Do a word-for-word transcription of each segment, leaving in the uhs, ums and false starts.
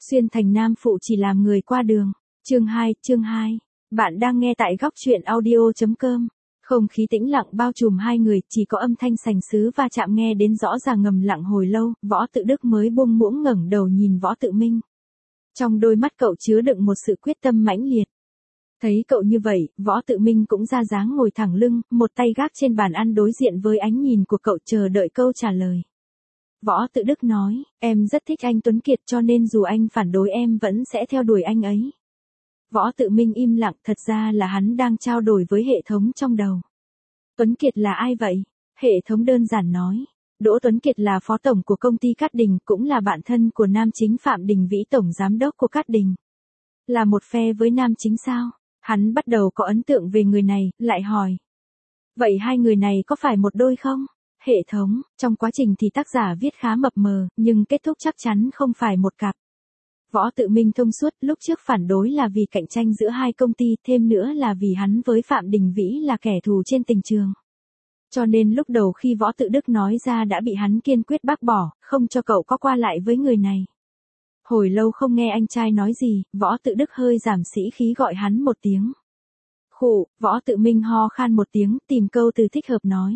Xuyên thành nam phụ chỉ làm người qua đường. Chương hai, chương hai. Bạn đang nghe tại góc truyện audio.com. Không khí tĩnh lặng bao trùm hai người, chỉ có âm thanh sành sứ va chạm nghe đến rõ ràng ngầm lặng hồi lâu, Võ Tự Đức mới buông muỗng ngẩng đầu nhìn Võ Tự Minh. Trong đôi mắt cậu chứa đựng một sự quyết tâm mãnh liệt. Thấy cậu như vậy, Võ Tự Minh cũng ra dáng ngồi thẳng lưng, một tay gác trên bàn ăn đối diện với ánh nhìn của cậu chờ đợi câu trả lời. Võ Tự Đức nói, em rất thích anh Tuấn Kiệt cho nên dù anh phản đối em vẫn sẽ theo đuổi anh ấy. Võ Tự Minh im lặng, thật ra là hắn đang trao đổi với hệ thống trong đầu. Tuấn Kiệt là ai vậy? Hệ thống đơn giản nói. Đỗ Tuấn Kiệt là phó tổng của công ty Cát Đình, cũng là bạn thân của nam chính Phạm Đình Vĩ, tổng giám đốc của Cát Đình. Là một phe với nam chính sao? Hắn bắt đầu có ấn tượng về người này, lại hỏi. Vậy hai người này có phải một đôi không? Hệ thống, trong quá trình thì tác giả viết khá mập mờ, nhưng kết thúc chắc chắn không phải một cặp. Võ Tự Minh thông suốt, lúc trước phản đối là vì cạnh tranh giữa hai công ty, thêm nữa là vì hắn với Phạm Đình Vĩ là kẻ thù trên tình trường. Cho nên lúc đầu khi Võ Tự Đức nói ra đã bị hắn kiên quyết bác bỏ, không cho cậu có qua lại với người này. Hồi lâu không nghe anh trai nói gì, Võ Tự Đức hơi giảm sĩ khí gọi hắn một tiếng. Khụ, Võ Tự Minh ho khan một tiếng, tìm câu từ thích hợp nói.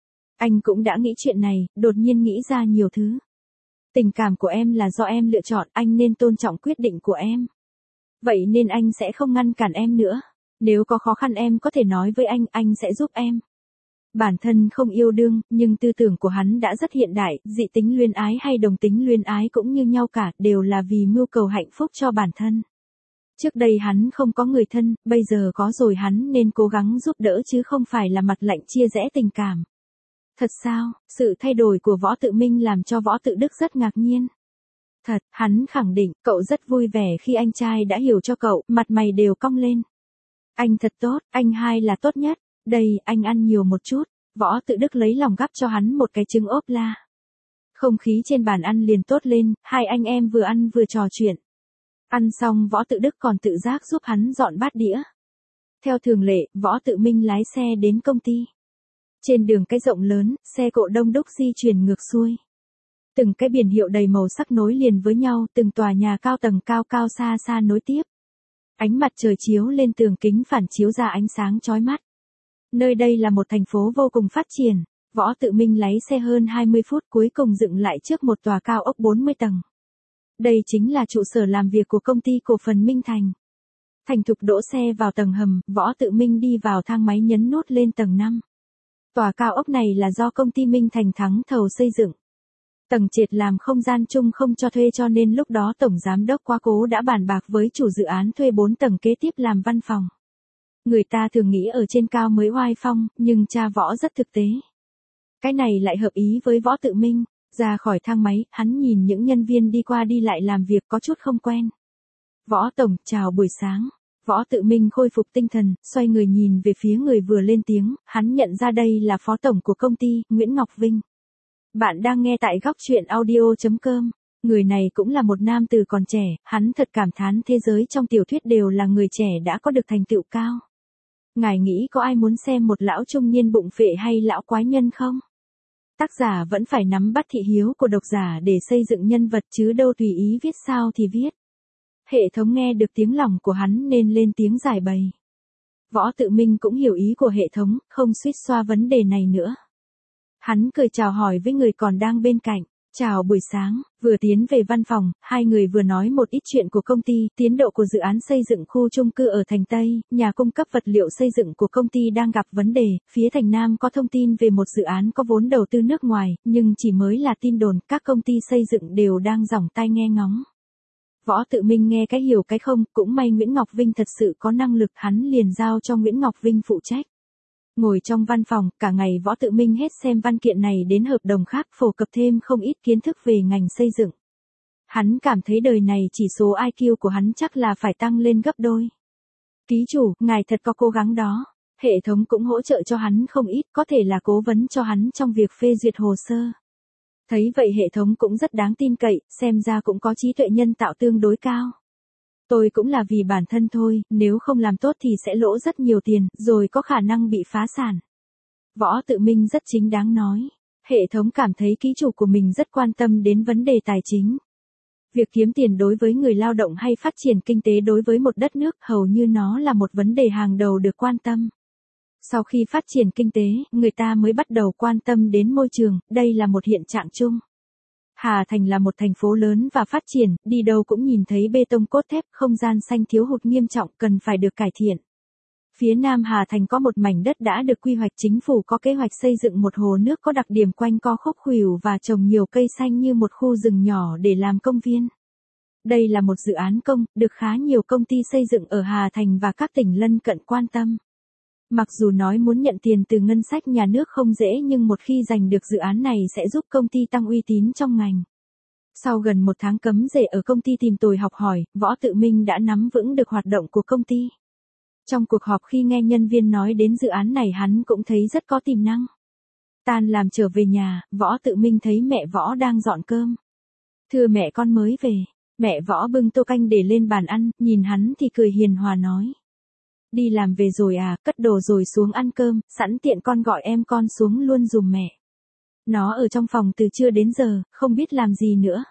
Anh cũng đã nghĩ chuyện này, đột nhiên nghĩ ra nhiều thứ. Tình cảm của em là do em lựa chọn, anh nên tôn trọng quyết định của em. Vậy nên anh sẽ không ngăn cản em nữa. Nếu có khó khăn em có thể nói với anh, anh sẽ giúp em. Bản thân không yêu đương, nhưng tư tưởng của hắn đã rất hiện đại, dị tính luyến ái hay đồng tính luyến ái cũng như nhau cả, đều là vì mưu cầu hạnh phúc cho bản thân. Trước đây hắn không có người thân, bây giờ có rồi hắn nên cố gắng giúp đỡ chứ không phải là mặt lạnh chia rẽ tình cảm. Thật sao? Sự thay đổi của Võ Tự Minh làm cho Võ Tự Đức rất ngạc nhiên. Thật, hắn khẳng định, cậu rất vui vẻ khi anh trai đã hiểu cho cậu, mặt mày đều cong lên. Anh thật tốt, anh hai là tốt nhất. Đây, anh ăn nhiều một chút. Võ Tự Đức lấy lòng gắp cho hắn một cái trứng ốp la. Không khí trên bàn ăn liền tốt lên, hai anh em vừa ăn vừa trò chuyện. Ăn xong Võ Tự Đức còn tự giác giúp hắn dọn bát đĩa. Theo thường lệ, Võ Tự Minh lái xe đến công ty. Trên đường cái rộng lớn, xe cộ đông đúc di chuyển ngược xuôi. Từng cái biển hiệu đầy màu sắc nối liền với nhau, từng tòa nhà cao tầng cao cao xa xa nối tiếp. Ánh mặt trời chiếu lên tường kính phản chiếu ra ánh sáng chói mắt. Nơi đây là một thành phố vô cùng phát triển. Võ Tự Minh lái xe hơn hai mươi phút cuối cùng dựng lại trước một tòa cao ốc bốn mươi tầng. Đây chính là trụ sở làm việc của công ty cổ phần Minh Thành. Thành thục đỗ xe vào tầng hầm, Võ Tự Minh đi vào thang máy nhấn nút lên tầng năm. Tòa cao ốc này là do công ty Minh Thành thắng thầu xây dựng. Tầng trệt làm không gian chung không cho thuê cho nên lúc đó tổng giám đốc Quá Cố đã bàn bạc với chủ dự án thuê bốn tầng kế tiếp làm văn phòng. Người ta thường nghĩ ở trên cao mới oai phong, nhưng cha Võ rất thực tế. Cái này lại hợp ý với Võ Tự Minh. Ra khỏi thang máy, hắn nhìn những nhân viên đi qua đi lại làm việc có chút không quen. Võ tổng, chào buổi sáng. Võ Tự Minh khôi phục tinh thần, xoay người nhìn về phía người vừa lên tiếng, hắn nhận ra đây là phó tổng của công ty, Nguyễn Ngọc Vinh. Bạn đang nghe tại góc truyện audio.com. Người này cũng là một nam từ còn trẻ, hắn thật cảm thán thế giới trong tiểu thuyết đều là người trẻ đã có được thành tựu cao. Ngài nghĩ có ai muốn xem một lão trung niên bụng phệ hay lão quái nhân không? Tác giả vẫn phải nắm bắt thị hiếu của độc giả để xây dựng nhân vật chứ đâu tùy ý viết sao thì viết. Hệ thống nghe được tiếng lòng của hắn nên lên tiếng giải bày. Võ Tự Minh cũng hiểu ý của hệ thống, không suýt xoa vấn đề này nữa. Hắn cười chào hỏi với người còn đang bên cạnh. Chào buổi sáng, vừa tiến về văn phòng, hai người vừa nói một ít chuyện của công ty, tiến độ của dự án xây dựng khu chung cư ở thành Tây, nhà cung cấp vật liệu xây dựng của công ty đang gặp vấn đề, phía thành Nam có thông tin về một dự án có vốn đầu tư nước ngoài, nhưng chỉ mới là tin đồn, các công ty xây dựng đều đang giỏng tai nghe ngóng. Võ Tự Minh nghe cái hiểu cái không, cũng may Nguyễn Ngọc Vinh thật sự có năng lực, hắn liền giao cho Nguyễn Ngọc Vinh phụ trách. Ngồi trong văn phòng, cả ngày Võ Tự Minh hết xem văn kiện này đến hợp đồng khác, phổ cập thêm không ít kiến thức về ngành xây dựng. Hắn cảm thấy đời này chỉ số i kiu của hắn chắc là phải tăng lên gấp đôi. Ký chủ, ngài thật có cố gắng đó. Hệ thống cũng hỗ trợ cho hắn không ít, có thể là cố vấn cho hắn trong việc phê duyệt hồ sơ. Thấy vậy hệ thống cũng rất đáng tin cậy, xem ra cũng có trí tuệ nhân tạo tương đối cao. Tôi cũng là vì bản thân thôi, nếu không làm tốt thì sẽ lỗ rất nhiều tiền, rồi có khả năng bị phá sản. Võ Tự Minh rất chính đáng nói. Hệ thống cảm thấy ký chủ của mình rất quan tâm đến vấn đề tài chính. Việc kiếm tiền đối với người lao động hay phát triển kinh tế đối với một đất nước hầu như nó là một vấn đề hàng đầu được quan tâm. Sau khi phát triển kinh tế, người ta mới bắt đầu quan tâm đến môi trường, đây là một hiện trạng chung. Hà Thành là một thành phố lớn và phát triển, đi đâu cũng nhìn thấy bê tông cốt thép, không gian xanh thiếu hụt nghiêm trọng, cần phải được cải thiện. Phía nam Hà Thành có một mảnh đất đã được quy hoạch, chính phủ có kế hoạch xây dựng một hồ nước có đặc điểm quanh co khúc khuỷu và trồng nhiều cây xanh như một khu rừng nhỏ để làm công viên. Đây là một dự án công, được khá nhiều công ty xây dựng ở Hà Thành và các tỉnh lân cận quan tâm. Mặc dù nói muốn nhận tiền từ ngân sách nhà nước không dễ nhưng một khi giành được dự án này sẽ giúp công ty tăng uy tín trong ngành. Sau gần một tháng cấm rể ở công ty tìm tòi học hỏi, Võ Tự Minh đã nắm vững được hoạt động của công ty. Trong cuộc họp khi nghe nhân viên nói đến dự án này hắn cũng thấy rất có tiềm năng. Tan làm trở về nhà, Võ Tự Minh thấy mẹ Võ đang dọn cơm. Thưa mẹ, con mới về. Mẹ Võ bưng tô canh để lên bàn ăn, nhìn hắn thì cười hiền hòa nói. Đi làm về rồi à, cất đồ rồi xuống ăn cơm, sẵn tiện con gọi em con xuống luôn giùm mẹ. Nó ở trong phòng từ trưa đến giờ, không biết làm gì nữa.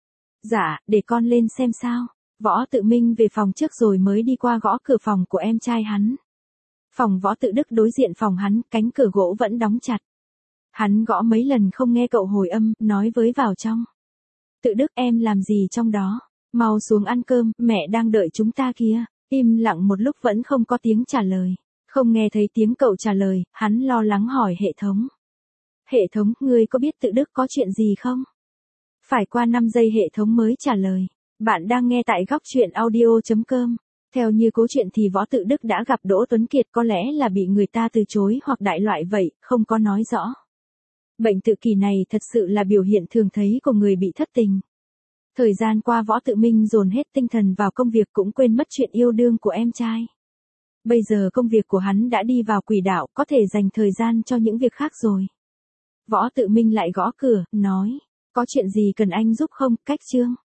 Dạ, để con lên xem sao. Võ Tự Minh về phòng trước rồi mới đi qua gõ cửa phòng của em trai hắn. Phòng Võ Tự Đức đối diện phòng hắn, cánh cửa gỗ vẫn đóng chặt. Hắn gõ mấy lần không nghe cậu hồi âm, nói với vào trong. Tự Đức, em làm gì trong đó? Mau xuống ăn cơm, mẹ đang đợi chúng ta kìa. Im lặng một lúc vẫn không có tiếng trả lời. Không nghe thấy tiếng cậu trả lời, hắn lo lắng hỏi hệ thống. Hệ thống, ngươi có biết Tự Đức có chuyện gì không? Phải qua năm giây hệ thống mới trả lời. Bạn đang nghe tại góc truyện audio chấm com. Theo như câu chuyện thì Võ Tự Đức đã gặp Đỗ Tuấn Kiệt, có lẽ là bị người ta từ chối hoặc đại loại vậy, không có nói rõ. Bệnh tự kỷ này thật sự là biểu hiện thường thấy của người bị thất tình. Thời gian qua Võ Tự Minh dồn hết tinh thần vào công việc cũng quên mất chuyện yêu đương của em trai. Bây giờ công việc của hắn đã đi vào quỹ đạo, có thể dành thời gian cho những việc khác rồi. Võ Tự Minh lại gõ cửa, nói, có chuyện gì cần anh giúp không, Cách Trương?